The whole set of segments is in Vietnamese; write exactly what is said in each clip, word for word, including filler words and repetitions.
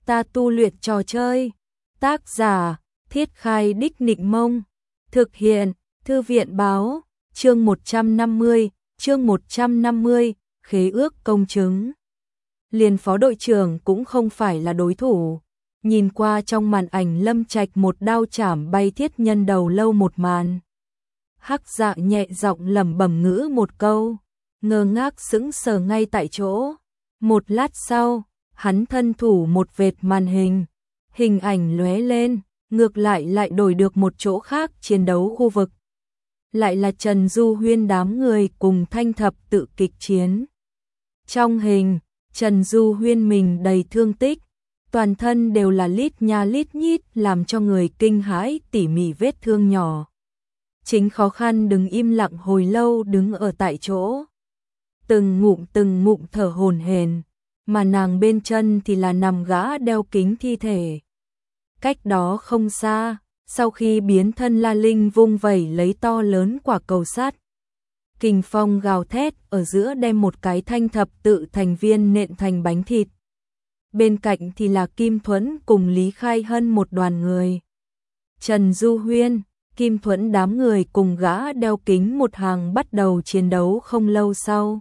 ta tu luyện trò chơi. Tác giả, Thiết Khai Đích Nịnh Mông. Thực hiện, Thư viện Báo. Chương một trăm năm mươi, chương một trăm năm mươi, khế ước công chứng. Liền phó đội trưởng cũng không phải là đối thủ. Nhìn qua trong màn ảnh Lâm Trạch một đao chảm bay thiết nhân đầu lâu một màn. Hắc Dạ nhẹ giọng lẩm bẩm ngữ một câu, ngơ ngác sững sờ ngay tại chỗ. Một lát sau, hắn thân thủ một vệt màn hình, hình ảnh lóe lên, ngược lại lại đổi được một chỗ khác chiến đấu khu vực. Lại là Trần Du Huyên đám người cùng Thanh Thập Tự kịch chiến. Trong hình, Trần Du Huyên mình đầy thương tích, toàn thân đều là lít nha lít nhít làm cho người kinh hãi tỉ mỉ vết thương nhỏ. Chính khó khăn đứng im lặng hồi lâu đứng ở tại chỗ. Từng ngụm từng ngụm thở hổn hển, mà nàng bên chân thì là nằm gã đeo kính thi thể. Cách đó không xa, sau khi biến thân La Linh vung vẩy lấy to lớn quả cầu sắt. Kình phong gào thét ở giữa đem một cái Thanh Thập Tự thành viên nện thành bánh thịt. Bên cạnh thì là Kim Thuẫn cùng Lý Khai Hân một đoàn người. Trần Du Huyên, Kim Thuẫn đám người cùng gã đeo kính một hàng bắt đầu chiến đấu không lâu sau.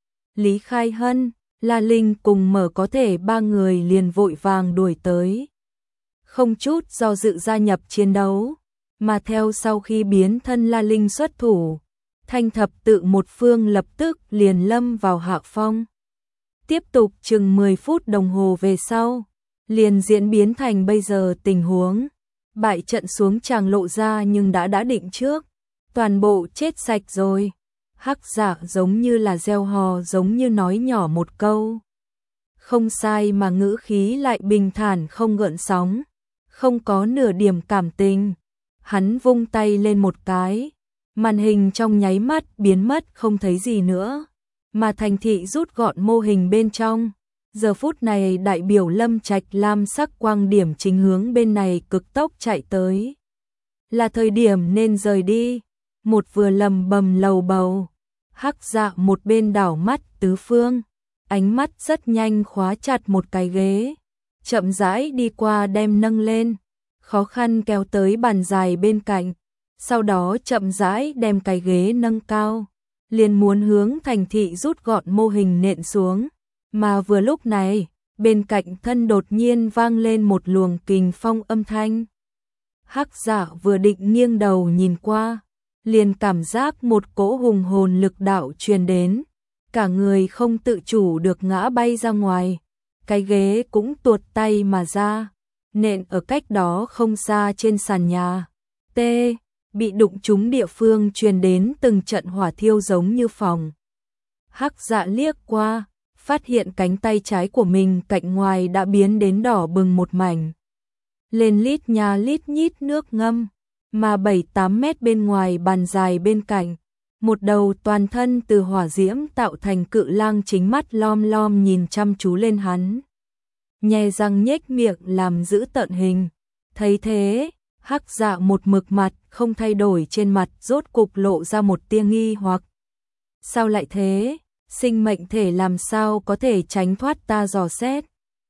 Lý Khai Hân, La Linh cùng Mở có thể ba người liền vội vàng đuổi tới. Không chút do dự gia nhập chiến đấu, mà theo sau khi biến thân La Linh xuất thủ, Thanh Thập Tự một phương lập tức liền lâm vào hạ phong. Tiếp tục chừng mười phút đồng hồ về sau, liền diễn biến thành bây giờ tình huống. Bại trận xuống tràng lộ ra nhưng đã đã định trước, toàn bộ chết sạch rồi. Hắc Dạ giống như là gieo hò giống như nói nhỏ một câu. Không sai mà ngữ khí lại bình thản không gợn sóng, không có nửa điểm cảm tình. Hắn vung tay lên một cái, màn hình trong nháy mắt biến mất không thấy gì nữa, mà thành thị rút gọn mô hình bên trong. Giờ phút này đại biểu Lâm Trạch lam sắc quang điểm chính hướng bên này cực tốc chạy tới. Là thời điểm nên rời đi. Một vừa lầm bầm lầu bầu. Hắc Dạ một bên đảo mắt tứ phương, ánh mắt rất nhanh khóa chặt một cái ghế, chậm rãi đi qua đem nâng lên, khó khăn kéo tới bàn dài bên cạnh, sau đó chậm rãi đem cái ghế nâng cao, liền muốn hướng thành thị rút gọn mô hình nện xuống. Mà vừa lúc này, bên cạnh thân đột nhiên vang lên một luồng kình phong âm thanh. Hắc Dạ vừa định nghiêng đầu nhìn qua, liền cảm giác một cỗ hùng hồn lực đạo truyền đến, cả người không tự chủ được ngã bay ra ngoài, cái ghế cũng tuột tay mà ra, nện ở cách đó không xa trên sàn nhà. T, bị đụng trúng địa phương truyền đến từng trận hỏa thiêu giống như phòng. Hắc Dạ liếc qua, phát hiện cánh tay trái của mình cạnh ngoài đã biến đến đỏ bừng một mảnh. Lên lít nha lít nhít nước ngâm, mà bảy tám mét bên ngoài bàn dài bên cạnh, một đầu toàn thân từ hỏa diễm tạo thành cự lang chính mắt lom lom nhìn chăm chú lên hắn. Nhe răng nhếch miệng làm giữ tợn hình. Thấy thế, Hắc Dạ một mực mặt không thay đổi trên mặt rốt cục lộ ra một tia nghi hoặc. Sao lại thế? Sinh mệnh thể làm sao có thể tránh thoát ta dò xét?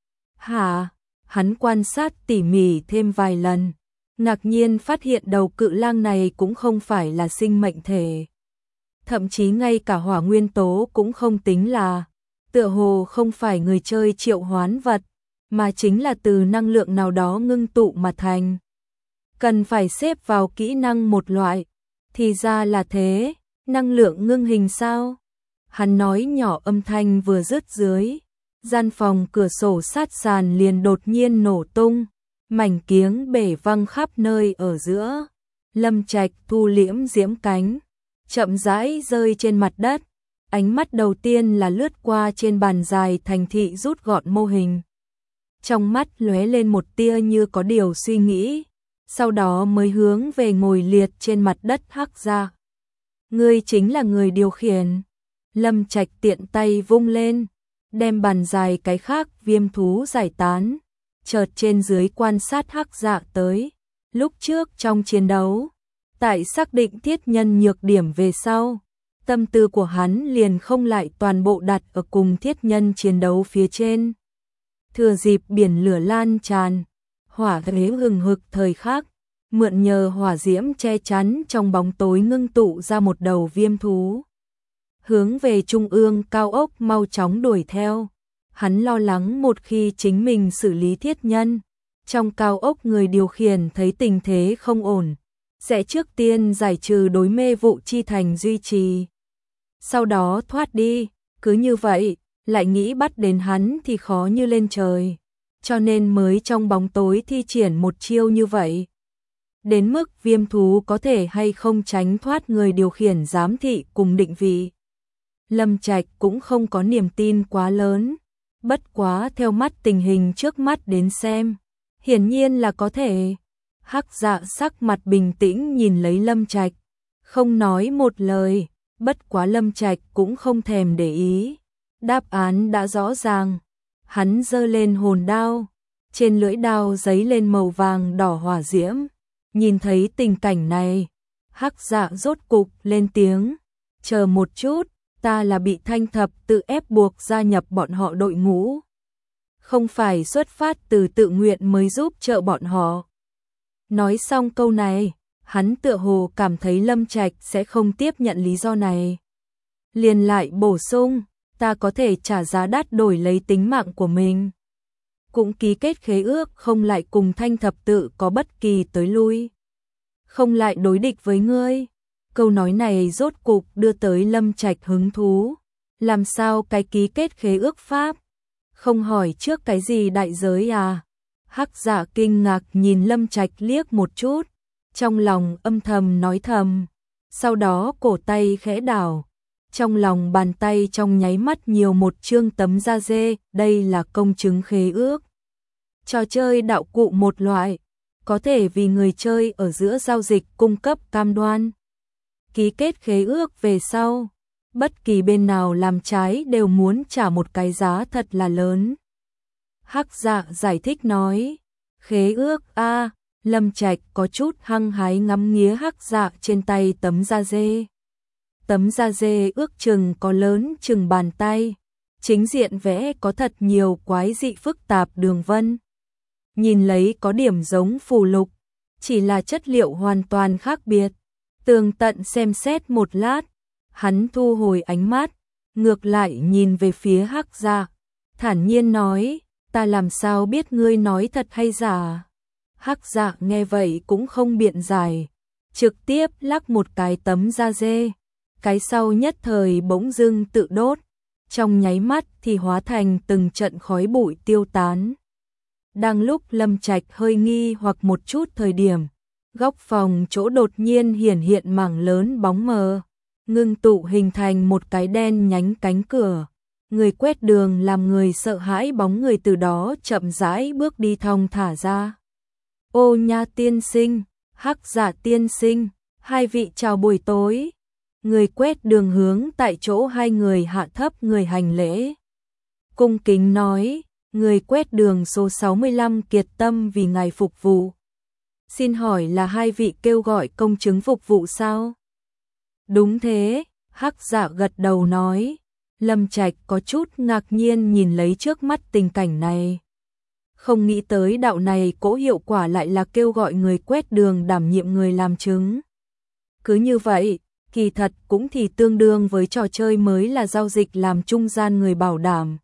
Hả? Hắn quan sát tỉ mỉ thêm vài lần, ngạc nhiên phát hiện đầu cự lang này cũng không phải là sinh mệnh thể. Thậm chí ngay cả hỏa nguyên tố cũng không tính là, tựa hồ không phải người chơi triệu hoán vật, mà chính là từ năng lượng nào đó ngưng tụ mà thành. Cần phải xếp vào kỹ năng một loại, thì ra là thế, năng lượng ngưng hình sao? Hắn nói nhỏ âm thanh vừa dứt dưới, gian phòng cửa sổ sát sàn liền đột nhiên nổ tung, mảnh kiếng bể văng khắp nơi ở giữa. Lâm Trạch thu liễm diễm cánh, chậm rãi rơi trên mặt đất, ánh mắt đầu tiên là lướt qua trên bàn dài thành thị rút gọn mô hình. Trong mắt lóe lên một tia như có điều suy nghĩ, sau đó mới hướng về ngồi liệt trên mặt đất Hắc Dạ. Ngươi chính là người điều khiển. Lâm Trạch tiện tay vung lên, đem bàn dài cái khác viêm thú giải tán, chợt trên dưới quan sát Hắc Dạ tới. Lúc trước trong chiến đấu, tại xác định thiết nhân nhược điểm về sau, tâm tư của hắn liền không lại toàn bộ đặt ở cùng thiết nhân chiến đấu phía trên. thừa dịp biển lửa lan tràn, hỏa thế hừng hực thời khắc, mượn nhờ hỏa diễm che chắn trong bóng tối ngưng tụ ra một đầu viêm thú. Hướng về trung ương cao ốc mau chóng đuổi theo, hắn lo lắng một khi chính mình xử lý thiết nhân, trong cao ốc người điều khiển thấy tình thế không ổn, sẽ trước tiên giải trừ đối mê vụ chi thành duy trì. Sau đó thoát đi, cứ như vậy, lại nghĩ bắt đến hắn thì khó như lên trời, cho nên mới trong bóng tối thi triển một chiêu như vậy. Đến mức viêm thú có thể hay không tránh thoát người điều khiển giám thị cùng định vị. Lâm Trạch cũng không có niềm tin quá lớn, bất quá theo mắt tình hình trước mắt đến xem, hiển nhiên là có thể. Hắc Dạ sắc mặt bình tĩnh nhìn lấy Lâm Trạch, không nói một lời, bất quá Lâm Trạch cũng không thèm để ý. Đáp án đã rõ ràng, hắn giơ lên hồn đao, trên lưỡi đao giấy lên màu vàng đỏ hỏa diễm. Nhìn thấy tình cảnh này, Hắc Dạ rốt cục lên tiếng, chờ một chút, ta là bị Thanh Thập tự ép buộc gia nhập bọn họ đội ngũ, không phải xuất phát từ tự nguyện mới giúp trợ bọn họ. Nói xong câu này, hắn tựa hồ cảm thấy Lâm Trạch sẽ không tiếp nhận lý do này. Liền lại bổ sung, ta có thể trả giá đắt đổi lấy tính mạng của mình. Cũng ký kết khế ước không lại cùng Thanh Thập tự có bất kỳ tới lui. Không lại đối địch với ngươi. Câu nói này rốt cục đưa tới Lâm Trạch hứng thú. Làm sao cái ký kết khế ước pháp? Không hỏi trước cái gì đại giới à? Hắc Dạ kinh ngạc nhìn Lâm Trạch liếc một chút, trong lòng âm thầm nói thầm, sau đó cổ tay khẽ đảo, trong lòng bàn tay trong nháy mắt nhiều một chương tấm da dê, đây là công chứng khế ước. Trò chơi đạo cụ một loại, có thể vì người chơi ở giữa giao dịch cung cấp cam đoan. Ký kết khế ước về sau, bất kỳ bên nào làm trái đều muốn trả một cái giá thật là lớn. Hắc Dạ giải thích nói, khế ước a. Lâm Trạch có chút hăng hái ngắm nghía Hắc Dạ trên tay tấm da dê. Tấm da dê ước chừng có lớn chừng bàn tay, chính diện vẽ có thật nhiều quái dị phức tạp đường vân. Nhìn lấy có điểm giống phù lục, chỉ là chất liệu hoàn toàn khác biệt. Tường tận xem xét một lát, hắn thu hồi ánh mắt, ngược lại nhìn về phía Hắc Dạ, thản nhiên nói, ta làm sao biết ngươi nói thật hay giả? Hắc Dạ nghe vậy cũng không biện giải, trực tiếp lắc một cái tấm da dê, cái sau nhất thời bỗng dưng tự đốt, trong nháy mắt thì hóa thành từng trận khói bụi tiêu tán. Đang lúc Lâm Trạch hơi nghi hoặc một chút thời điểm, góc phòng chỗ đột nhiên hiển hiện mảng lớn bóng mờ, ngưng tụ hình thành một cái đen nhánh cánh cửa. Người quét đường làm người sợ hãi bóng người từ đó chậm rãi bước đi thong thả ra. Ô Nha tiên sinh, Hắc Dạ tiên sinh, hai vị chào buổi tối. Người quét đường hướng tại chỗ hai người hạ thấp người hành lễ. Cung kính nói, người quét đường số sáu mươi lăm kiệt tâm vì ngài phục vụ. Xin hỏi là hai vị kêu gọi công chứng phục vụ sao? Đúng thế, Hắc Dạ gật đầu nói. Lâm Trạch có chút ngạc nhiên nhìn lấy trước mắt tình cảnh này. Không nghĩ tới đạo này cỗ hiệu quả lại là kêu gọi người quét đường đảm nhiệm người làm chứng. Cứ như vậy, kỳ thật cũng thì tương đương với trò chơi mới là giao dịch làm trung gian người bảo đảm.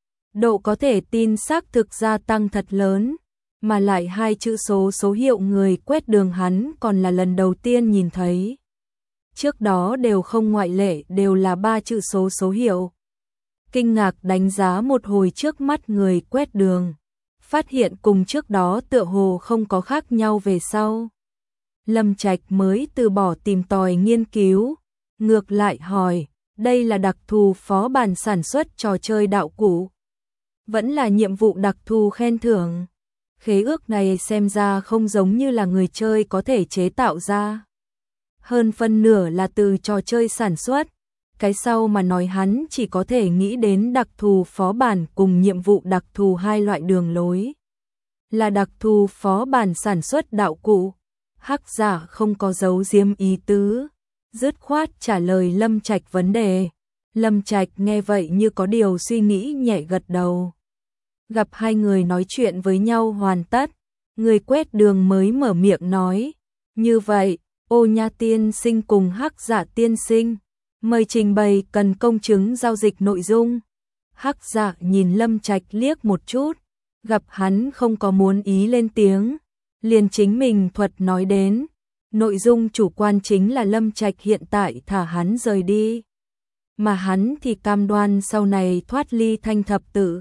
Độ có thể tin xác thực gia tăng thật lớn, mà lại hai chữ số số hiệu người quét đường hắn còn là lần đầu tiên nhìn thấy. Trước đó đều không ngoại lệ, đều là ba chữ số số hiệu. Kinh ngạc đánh giá một hồi trước mắt người quét đường, phát hiện cùng trước đó tựa hồ không có khác nhau về sau. Lâm Trạch mới từ bỏ tìm tòi nghiên cứu, ngược lại hỏi, đây là đặc thù phó bản sản xuất trò chơi đạo cụ, vẫn là nhiệm vụ đặc thù khen thưởng. Khế ước này xem ra không giống như là người chơi có thể chế tạo ra. Hơn phân nửa là từ trò chơi sản xuất. Cái sau mà nói hắn chỉ có thể nghĩ đến đặc thù phó bản cùng nhiệm vụ đặc thù hai loại đường lối. Là đặc thù phó bản sản xuất đạo cụ. Hắc Dạ không có giấu giếm ý tứ, dứt khoát trả lời Lâm Trạch vấn đề. Lâm Trạch nghe vậy như có điều suy nghĩ nhẹ gật đầu. Gặp hai người nói chuyện với nhau hoàn tất, người quét đường mới mở miệng nói, như vậy, Ô Nha tiên sinh cùng Hắc Dạ tiên sinh, mời trình bày cần công chứng giao dịch nội dung. Hắc Dạ nhìn Lâm Trạch liếc một chút, gặp hắn không có muốn ý lên tiếng, liền chính mình thuật nói đến, nội dung chủ quan chính là Lâm Trạch hiện tại thả hắn rời đi, mà hắn thì cam đoan sau này thoát ly Thanh Thập Tự,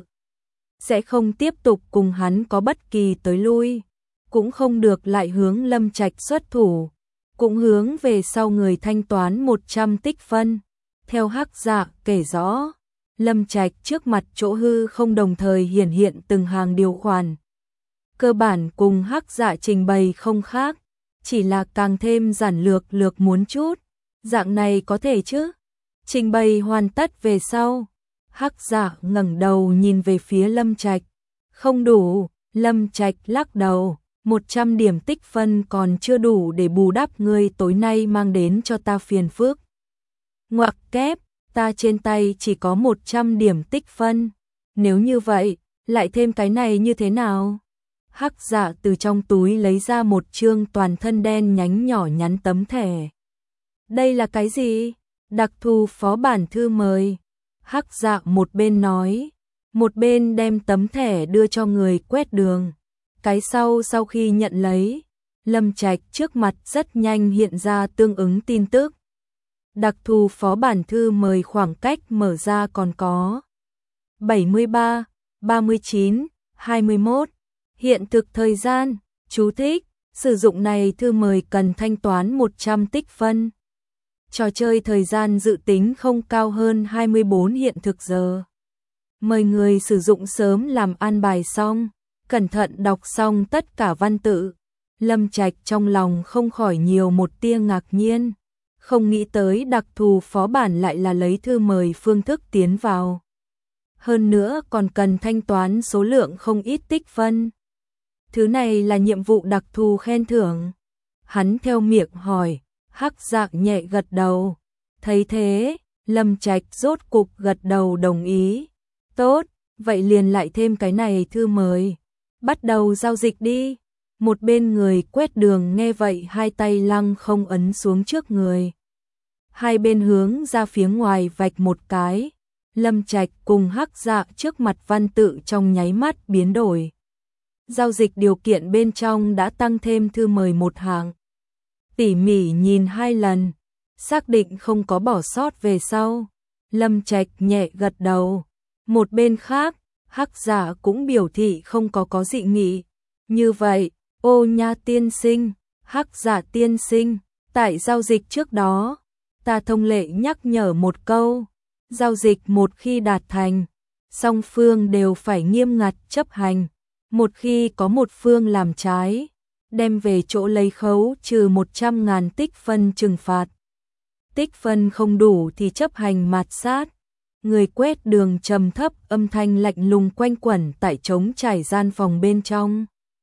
sẽ không tiếp tục cùng hắn có bất kỳ tới lui, cũng không được lại hướng Lâm Trạch xuất thủ, cũng hướng về sau người thanh toán một trăm tích phân. Theo Hắc Dạ kể rõ, Lâm Trạch trước mặt chỗ hư không đồng thời hiển hiện từng hàng điều khoản. Cơ bản cùng Hắc Dạ trình bày không khác, chỉ là càng thêm giản lược lược muốn chút, dạng này có thể chứ? Trình bày hoàn tất về sau, Hắc Dạ ngẩng đầu nhìn về phía Lâm Trạch, không đủ, Lâm Trạch lắc đầu, một trăm điểm tích phân còn chưa đủ để bù đắp ngươi tối nay mang đến cho ta phiền phức. Ngoặc kép, ta trên tay chỉ có một trăm điểm tích phân, nếu như vậy, lại thêm cái này như thế nào? Hắc Dạ từ trong túi lấy ra một chương toàn thân đen nhánh nhỏ nhắn tấm thẻ. Đây là cái gì? Đặc thù phó bản thư mời. Hắc Dạ một bên nói, một bên đem tấm thẻ đưa cho người quét đường. Cái sau sau khi nhận lấy, Lâm Trạch trước mặt rất nhanh hiện ra tương ứng tin tức. Đặc thù phó bản thư mời khoảng cách mở ra còn có bảy mươi ba, ba mươi chín, hai mươi mốt. Hiện thực thời gian, chú thích, sử dụng này thư mời cần thanh toán một trăm tích phân. Trò chơi thời gian dự tính không cao hơn hai mươi bốn hiện thực giờ. Mời người sử dụng sớm làm an bài xong, cẩn thận đọc xong tất cả văn tự. Lâm Trạch trong lòng không khỏi nhiều một tia ngạc nhiên, không nghĩ tới đặc thù phó bản lại là lấy thư mời phương thức tiến vào. Hơn nữa còn cần thanh toán số lượng không ít tích phân. Thứ này là nhiệm vụ đặc thù khen thưởng. Hắn theo miệng hỏi, Hắc Dạ nhẹ gật đầu. Thấy thế, Lâm Trạch rốt cục gật đầu đồng ý. Tốt, vậy liền lại thêm cái này thư mời. Bắt đầu giao dịch đi. Một bên người quét đường nghe vậy hai tay lăng không ấn xuống trước người. Hai bên hướng ra phía ngoài vạch một cái. Lâm Trạch cùng Hắc Dạ trước mặt văn tự trong nháy mắt biến đổi. Giao dịch điều kiện bên trong đã tăng thêm thư mời một hàng. Tỉ mỉ nhìn hai lần, xác định không có bỏ sót về sau. Lâm Trạch nhẹ gật đầu. Một bên khác, Hắc Dạ cũng biểu thị không có có dị nghị. Như vậy, Ô Nha tiên sinh, Hắc Dạ tiên sinh, tại giao dịch trước đó, ta thông lệ nhắc nhở một câu. Giao dịch một khi đạt thành, song phương đều phải nghiêm ngặt chấp hành. Một khi có một phương làm trái, đem về chỗ lấy khấu trừ một trăm ngàn tích phân trừng phạt. Tích phân không đủ thì chấp hành mạt sát. Người quét đường trầm thấp âm thanh lạnh lùng quanh quẩn tại trống trải gian phòng bên trong.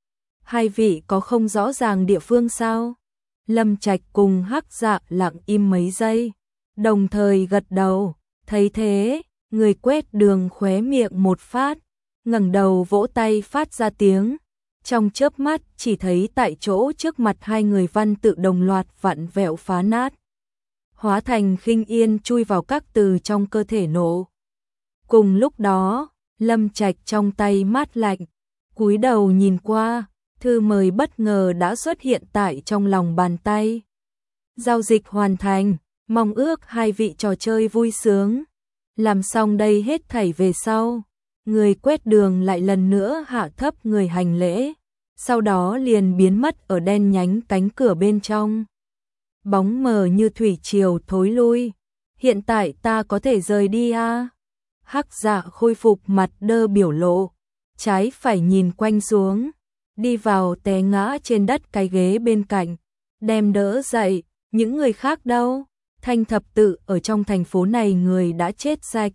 Hai vị có không rõ ràng địa phương sao? Lâm Trạch cùng Hắc Dạ lặng im mấy giây, đồng thời gật đầu. Thấy thế, người quét đường khóe miệng một phát, ngẩng đầu vỗ tay phát ra tiếng. Trong chớp mắt chỉ thấy tại chỗ trước mặt hai người văn tự đồng loạt vặn vẹo phá nát, hóa thành khinh yên chui vào các từ trong cơ thể nổ. Cùng lúc đó, Lâm Trạch trong tay mát lạnh, cúi đầu nhìn qua, thư mời bất ngờ đã xuất hiện tại trong lòng bàn tay. Giao dịch hoàn thành, mong ước hai vị trò chơi vui sướng. Làm xong đây hết thảy về sau, người quét đường lại lần nữa hạ thấp người hành lễ, sau đó liền biến mất ở đen nhánh cánh cửa bên trong. Bóng mờ như thủy triều thối lui. Hiện tại ta có thể rời đi à? Hắc Dạ khôi phục mặt đơ biểu lộ, trái phải nhìn quanh xuống, đi vào té ngã trên đất cái ghế bên cạnh, đem đỡ dậy. Những người khác đâu? Thanh Thập Tự ở trong thành phố này người đã chết sạch.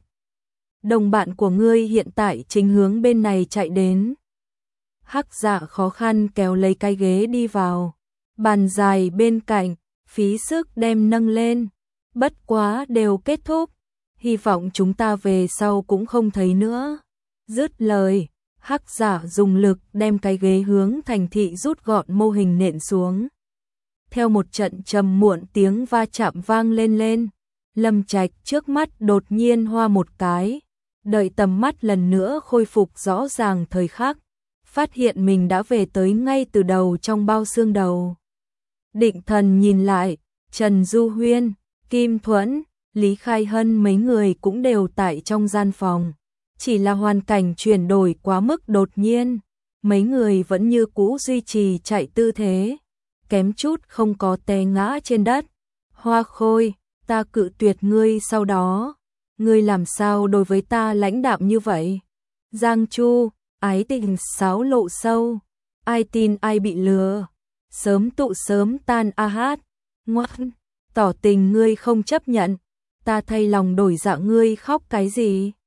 Đồng bạn của ngươi hiện tại chính hướng bên này chạy đến. Hắc Dạ khó khăn kéo lấy cái ghế đi vào. Bàn dài bên cạnh, phí sức đem nâng lên. Bất quá đều kết thúc. Hy vọng chúng ta về sau cũng không thấy nữa. Dứt lời, Hắc giả dùng lực đem cái ghế hướng Thành Thị rút gọn mô hình nện xuống. Theo một trận trầm muộn tiếng va chạm vang lên lên, Lâm Trạch trước mắt đột nhiên hoa một cái, đợi tầm mắt lần nữa khôi phục rõ ràng thời khắc, phát hiện mình đã về tới ngay từ đầu trong bao xương đầu. Định thần nhìn lại, Trần Du Huyên, Kim Thuẫn, Lý Khai Hân mấy người cũng đều tại trong gian phòng. Chỉ là hoàn cảnh chuyển đổi quá mức đột nhiên, mấy người vẫn như cũ duy trì chạy tư thế, kém chút không có té ngã trên đất. Hoa Khôi, ta cự tuyệt ngươi sau đó, ngươi làm sao đối với ta lãnh đạm như vậy? Giang Chu, ái tình xáo lộ sâu, ai tin ai bị lừa, sớm tụ sớm tan a hát, ngoan, tỏ tình ngươi không chấp nhận, ta thay lòng đổi dạ ngươi khóc cái gì?